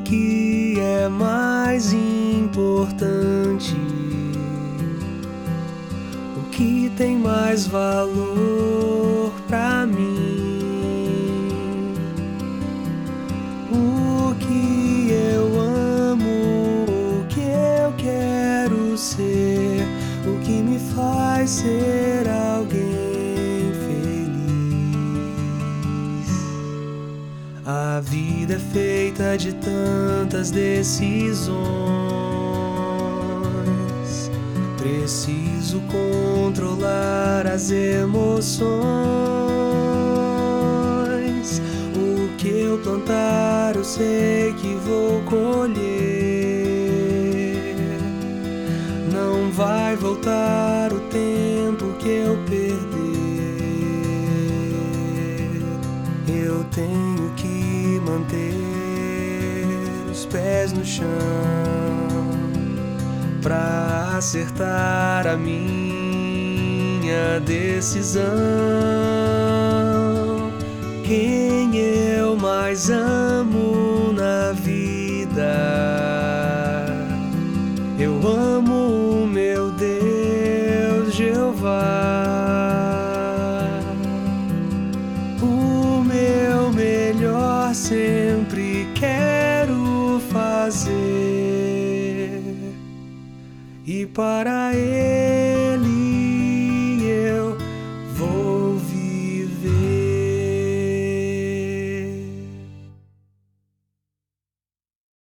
que é mais importante, o que tem mais valor pra mim, o que eu amo, o que eu quero ser, o que me faz ser alguém feliz. A vida é feita de tantas decisões, preciso controlar as emoções. O que eu plantar eu sei que vou colher, não vai voltar o tempo que eu perder. Eu tenho que manter os pés no chão pra acertar a minha decisão. Quem eu mais amo na vida? Eu amo o meu Deus, Jeová. O meu melhor sempre quero fazer, e para Ele